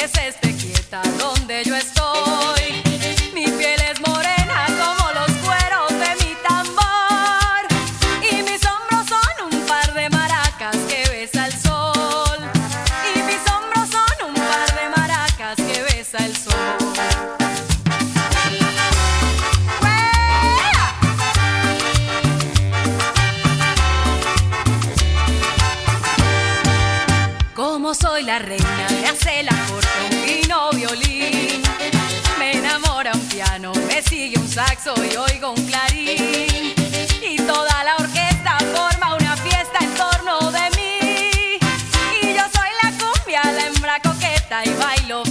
se esté quieta donde yo estoy. Mi piel es morena como los cueros de mi tambor y mis hombros son un par de maracas que besa el sol. Y mis hombros son un par de maracas que besa el sol. Como soy la reina, me hace la corte un fino violín. Me enamora un piano, me sigue un saxo y oigo un clarín. Y toda la orquesta forma una fiesta en torno de mí. Y yo soy la cumbia, la hembra coqueta y bailo